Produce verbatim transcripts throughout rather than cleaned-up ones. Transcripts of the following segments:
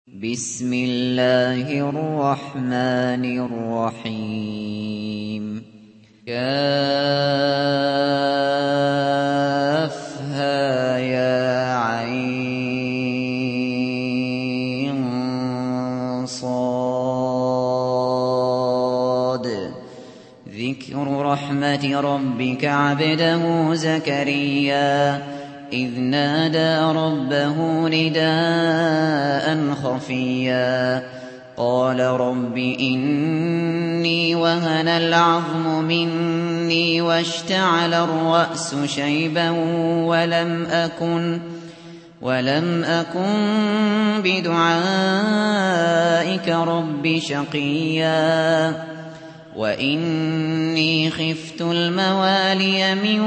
بسم الله الرحمن الرحيم كافها يا عين صاد ذكر رحمة ربك عبده زكريا إذ نادى ربه نداء خفيا قال رب إني وهن العظم مني واشتعل الرأس شيبا ولم أكن ولم أكن بدعائك رب شقيا وإني خفت الموالي من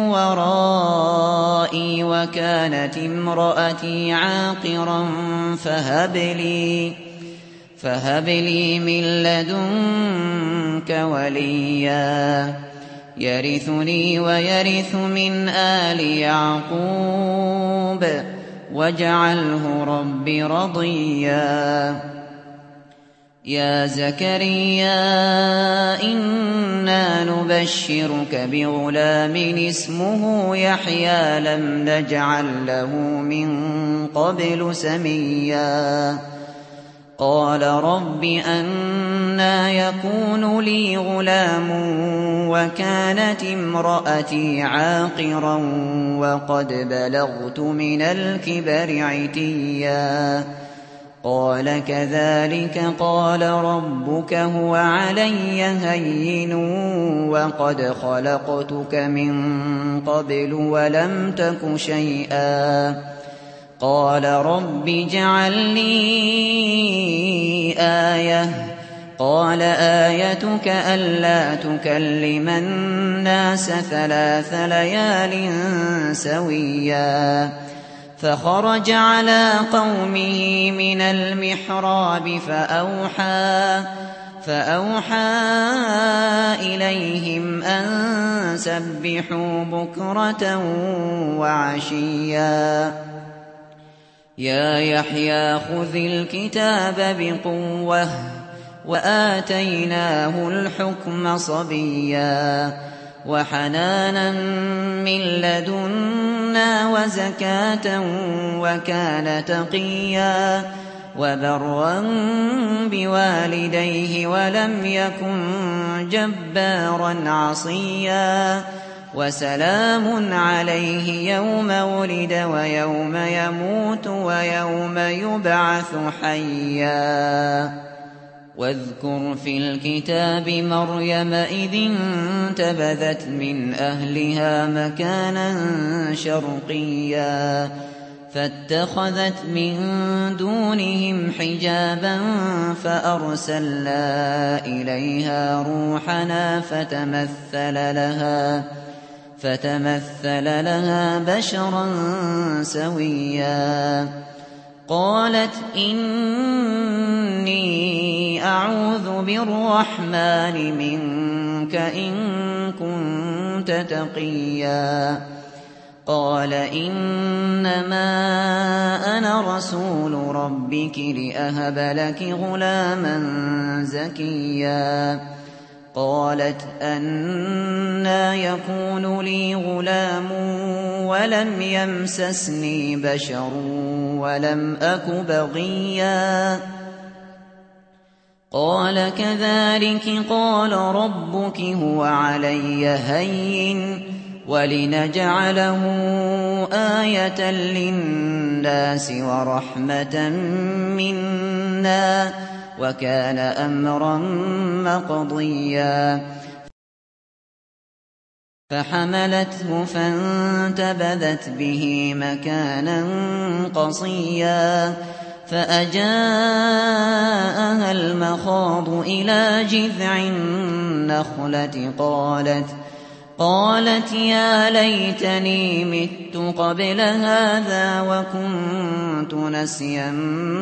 ورائي وكانت امرأتي عاقرا فهب لي فهب لي من لدنك وليا يرثني ويرث من آل يعقوب واجعله رب رضيا يا زكريا إنا نبشرك بغلام اسمه يحيى لم نجعل له من قبل سميا قال رب أنى يكون لي غلام وكانت امرأتي عاقرا وقد بلغت من الكبر عتيا قال كذلك قال ربك هو علي هين وقد خلقتك من قبل ولم تك شيئا قال رب اجعل لي آية قال آيتك ألا تكلم الناس ثلاث ليال سويا فخرج على قومه من المحراب فأوحى فأوحى إليهم أن سبحوا بكرة وعشيا يا يحيى خذ الكتاب بقوة وآتيناه الحكم صبيا وحنانا من لدنا وزكاة وكان تقيا وبرا بوالديه ولم يكن جبارا عصيا وسلام عليه يوم ولد ويوم يموت ويوم يبعث حيا واذكر في الكتاب مريم إذ انتبذت من أهلها مكانا شرقيا فاتخذت من دونهم حجابا فأرسلنا إليها روحنا فتمثل لها فتمثل لها بشرا سويا قالت إني أعوذ بالرحمن منك إن كنت تقيا قال إنما أنا رسول ربك لأهب لك غلاما زكيا قالت أنى يكون لي غلام ولم يمسسني بشر ولم أك بغيا قال كذلك قال ربك هو علي هين ولنجعله آية للناس ورحمة منا وكان أمرا مقضيا فحملته فانتبذت به مكانا قصيا فأجاءها المخاض إلى جذع النخلة قالت قالت يا ليتني مت قبل هذا وكنت نسيا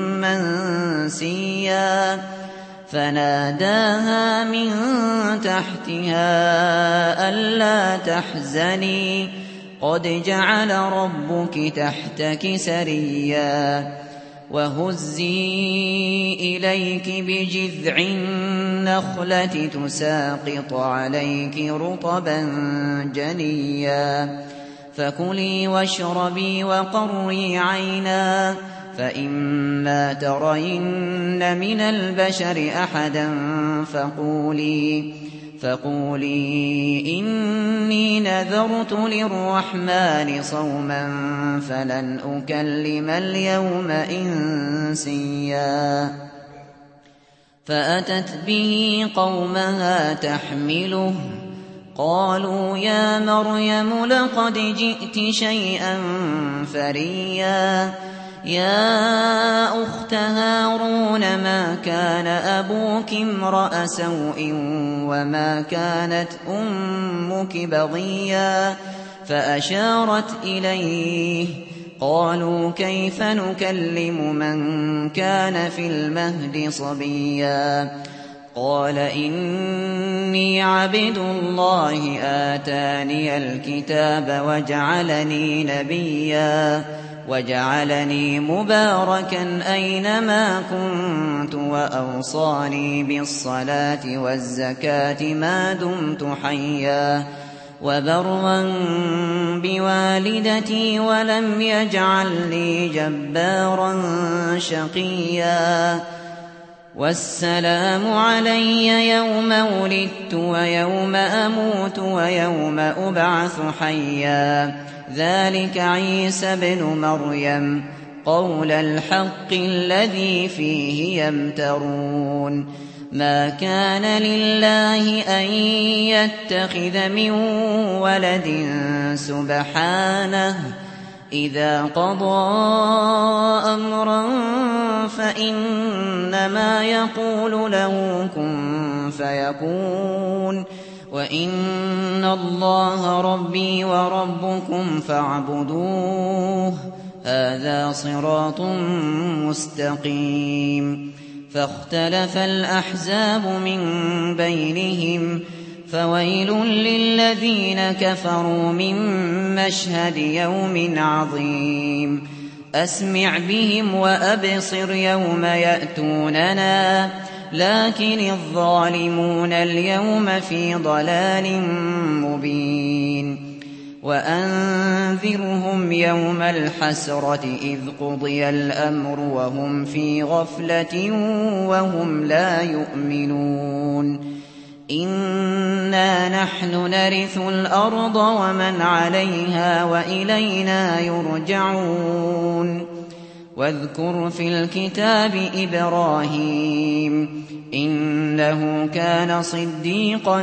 منسيا فناداها من تحتها ألا تحزني قد جعل ربك تحتك سريا وهزي إليك بجذع النخلة تساقط عليك رطبا جنيا فكلي واشربي وقري عينا فإما ترين من البشر أحدا فقولي فقولي إني نذرت للرحمن صوما فلن أكلم اليوم إنسيا فأتت به قومها تحمله قالوا يا مريم لقد جئت شيئا فريا يا أخت هارون ما كان أبوك امرأ سوء وما كانت أمك بغيا فأشارت إليه قالوا كيف نكلم من كان في المهد صبيا قال إني عبد الله آتاني الكتاب وجعلني نبيا وجعلني مباركا أينما كنت وأوصاني بالصلاة والزكاة ما دمت حيا وبرا بوالدتي ولم يجعلني جبارا شقيا والسلام علي يوم ولدت ويوم أموت ويوم أبعث حيا ذلك عيسى ابن مريم قول الحق الذي فيه يمترون ما كان لله أن يتخذ من ولد سبحانه إذا قضى أمرا فإنما يقول له كن فيكون وإن الله ربي وربكم فاعبدوه هذا صراط مستقيم فاختلف الأحزاب من بينهم فويل للذين كفروا من مشهد يوم عظيم أسمع بهم وأبصر يوم يأتوننا لكن الظالمون اليوم في ضلال مبين وأنذرهم يوم الحسرة إذ قضي الأمر وهم في غفلة وهم لا يؤمنون إنا نحن نرث الأرض ومن عليها وإلينا يرجعون واذكر في الكتاب إبراهيم إنه كان صديقا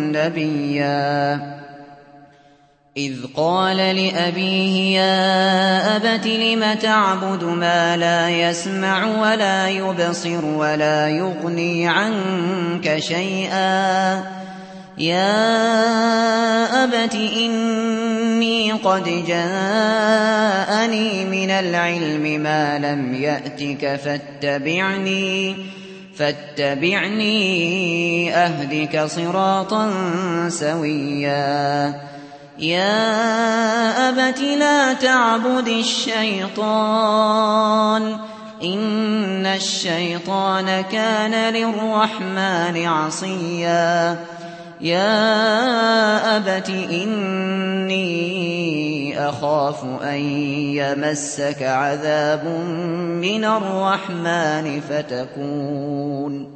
نبيا إذ قال لأبيه يا أبت لم تعبد ما لا يسمع ولا يبصر ولا يغني عنك شيئا يا أبت إني قد جاءني من العلم ما لم يأتك فاتبعني فاتبعني أهدك صراطا سويا يا أبت لا تعبد الشيطان إن الشيطان كان للرحمن عصيا يا أبت إني أخاف أن يمسك عذاب من الرحمن فتكون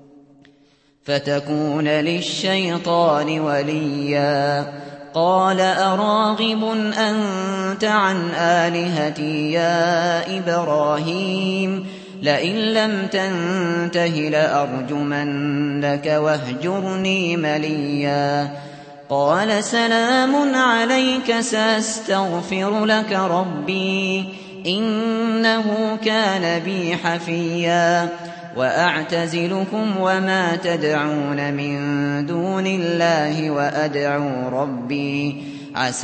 فتكون للشيطان وليا قال أراغب أنت عن آلهتي يا إبراهيم لئن لم تنته لأرجمنك واهجرني مليا قال سلام عليك سأستغفر لك ربي إنه كان بي حفيا وأعتزلكم وما تدعون من دون الله وأدعو ربي عسى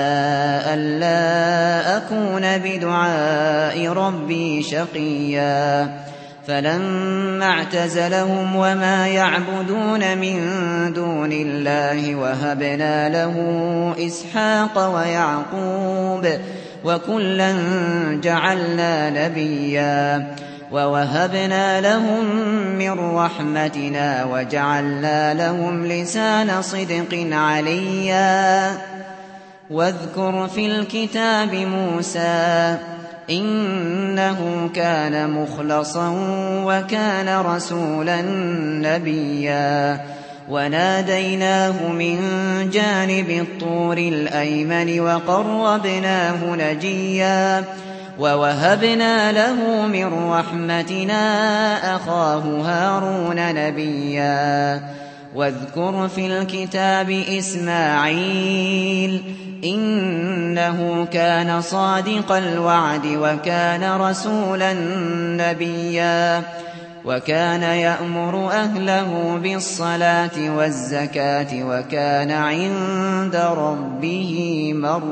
ألا أكون بدعاء ربي شقيا فلما اعتزلهم وما يعبدون من دون الله وهبنا له إسحاق ويعقوب وكلا جعلنا نبيا ووهبنا لهم من رحمتنا وجعلنا لهم لسان صدق عليا واذكر في الكتاب موسى إنه كان مخلصا وكان رسولا نبيا وناديناه من جانب الطور الأيمن وقربناه نجيا ووهبنا له من رحمتنا أخاه هارون نبيا واذكر في الكتاب إسماعيل إنه كان صادق الوعد وكان رسولا نبيا وكان يأمر أهله بالصلاة والزكاة وكان عند ربه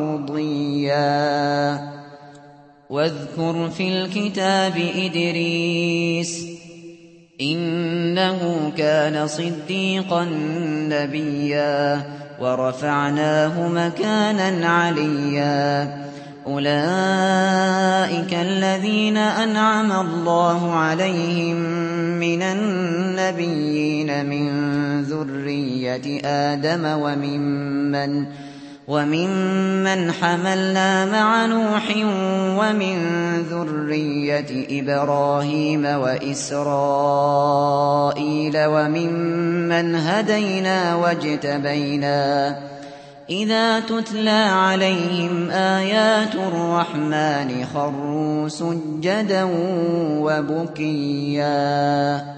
مرضيا واذكر في الكتاب إدريس إنه كان صديقا نبيا ورفعناه مكانا عليا أولئك الذين أنعم الله عليهم من النبيين من ذرية آدم وممن وممن حملنا مع نوح ومن ذرية إبراهيم وإسرائيل وممن هدينا واجتبينا إذا تتلى عليهم آيات الرحمن خروا سجدا وبكيا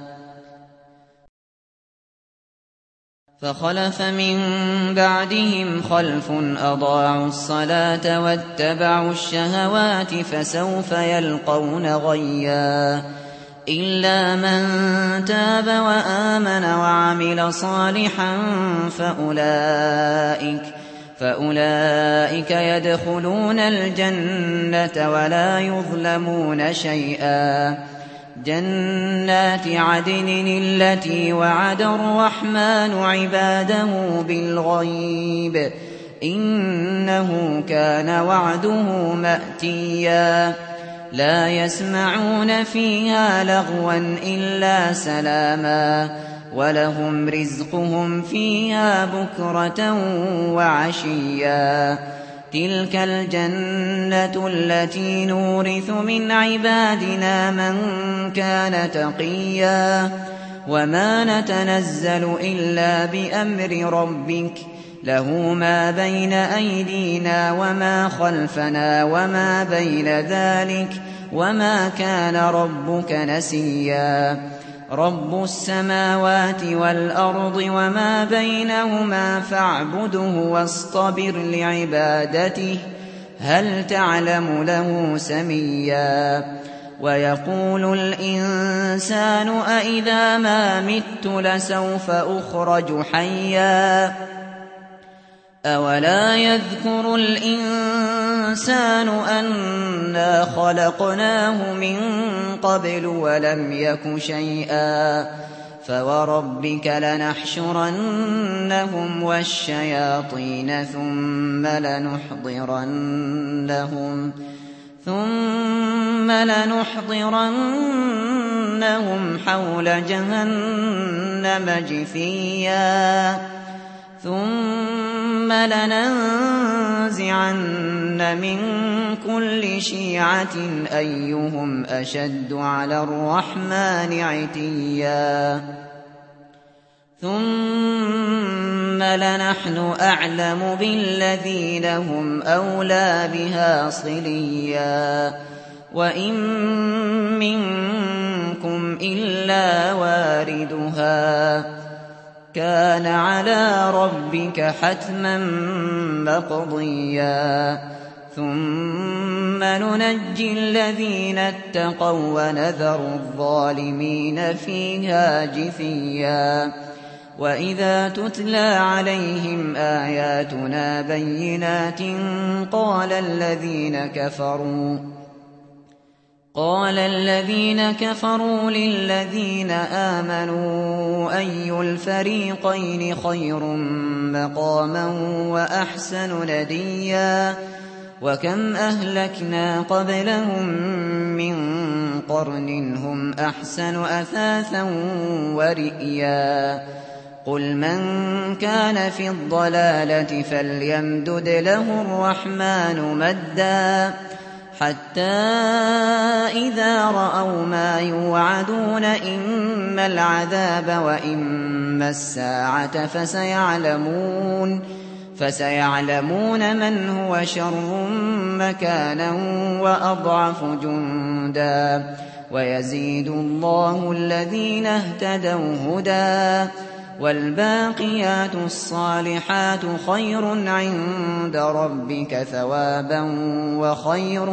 فخلف من بعدهم خلف أضاعوا الصلاة واتبعوا الشهوات فسوف يلقون غيا إلا من تاب وآمن وعمل صالحا فأولئك فأولئك يدخلون الجنة ولا يظلمون شيئا جنات عدن التي وعد الرحمن عباده بالغيب إنه كان وعده مأتيا لا يسمعون فيها لغوا إلا سلاما ولهم رزقهم فيها بكرة وعشيا تلك الجنة التي نورث من عبادنا من كان تقيا وما نتنزل إلا بأمر ربك له ما بين أيدينا وما خلفنا وما بين ذلك وما كان ربك نسيا رب السماوات والأرض وما بينهما فاعبده واصطبر لعبادته هل تعلم له سميا ويقول الإنسان أإذا ما مت لسوف أخرج حيا أولا يذكر الإنسان أنا خلقناه من قبل ولم يك شيئا فوربك لنحشرنهم والشياطين ثم لنحضرنهم ثم لنحضرنهم حول جهنم جثيا ثم لننزعن من كل شيعة أيهم أشد على الرحمن عتيا ثم لنحن أعلم بالذين هم أولى بها صليا وإن منكم إلا واردها كان على ربك حتما مقضيا ثم ننجي الذين اتقوا ونذر الظالمين فيها جثيا وإذا تتلى عليهم آياتنا بينات قال الذين كفروا قال الذين كفروا للذين آمنوا أي الفريقين خير مقاما وأحسن نديا وكم أهلكنا قبلهم من قرن هم أحسن أثاثا ورئيا قل من كان في الضلالة فليمدد له الرحمن مدا حتى إذا رأوا ما يوعدون إما العذاب وإما الساعة فسيعلمون فسيعلمون من هو شر مكانا وأضعف جندا ويزيد الله الذين اهتدوا هدى والباقيات الصالحات خير عند ربك ثوابا وخير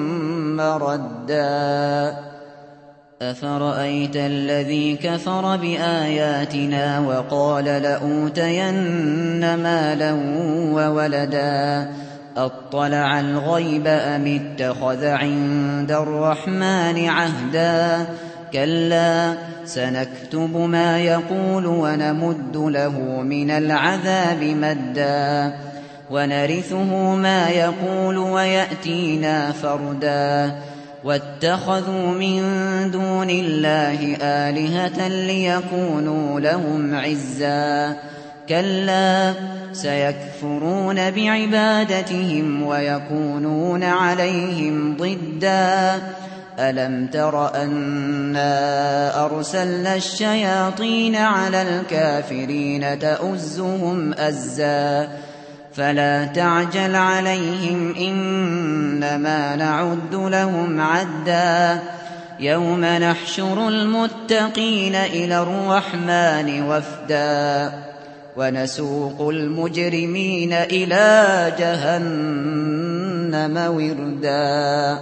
مردا أفرأيت الذي كفر بآياتنا وقال لأوتين مالا وولدا أطلع الغيب أم اتخذ عند الرحمن عهدا كلا سنكتب ما يقول ونمد له من العذاب مدا ونرثه ما يقول ويأتينا فردا واتخذوا من دون الله آلهة ليكونوا لهم عزا كلا سيكفرون بعبادتهم ويكونون عليهم ضدا ألم تر أنا أرسلنا الشياطين على الكافرين تؤزهم أزا فلا تعجل عليهم إنما نعد لهم عدا يوم نحشر المتقين إلى الرحمن وفدا ونسوق المجرمين إلى جهنم وردا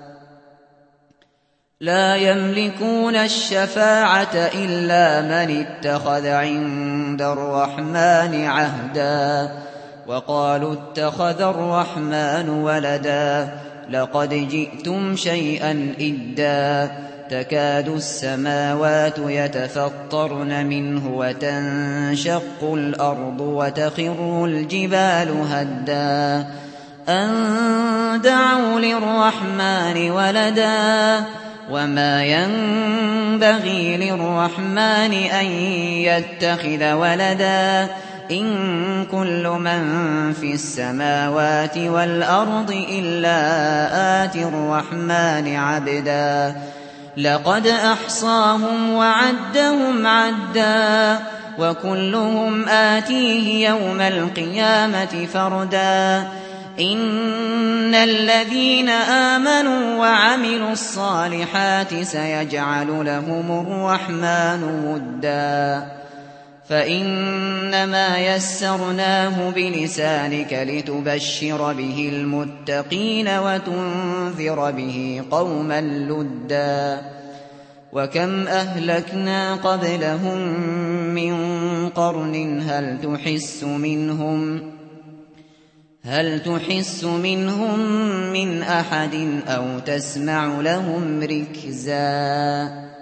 لا يملكون الشفاعة إلا من اتخذ عند الرحمن عهدا وقالوا اتخذ الرحمن ولدا لقد جئتم شيئا إدا تكاد السماوات يتفطرن منه وتنشق الأرض وتخر الجبال هدا أن دعوا للرحمن ولدا وما ينبغي للرحمن أن يتخذ ولدا إن كل من في السماوات والأرض إلا آتي الرحمن عبدا لقد أحصاهم وعدهم عدا وكلهم آتيه يوم القيامة فردا إن الذين آمنوا وعملوا الصالحات سيجعل لهم الرحمن مدا فإنما يسرناه بلسانك لتبشر به المتقين وتنذر به قوما لدا وكم أهلكنا قبلهم من قرن هل تحس منهم هل تحس منهم من أحد أو تسمع لهم ركزا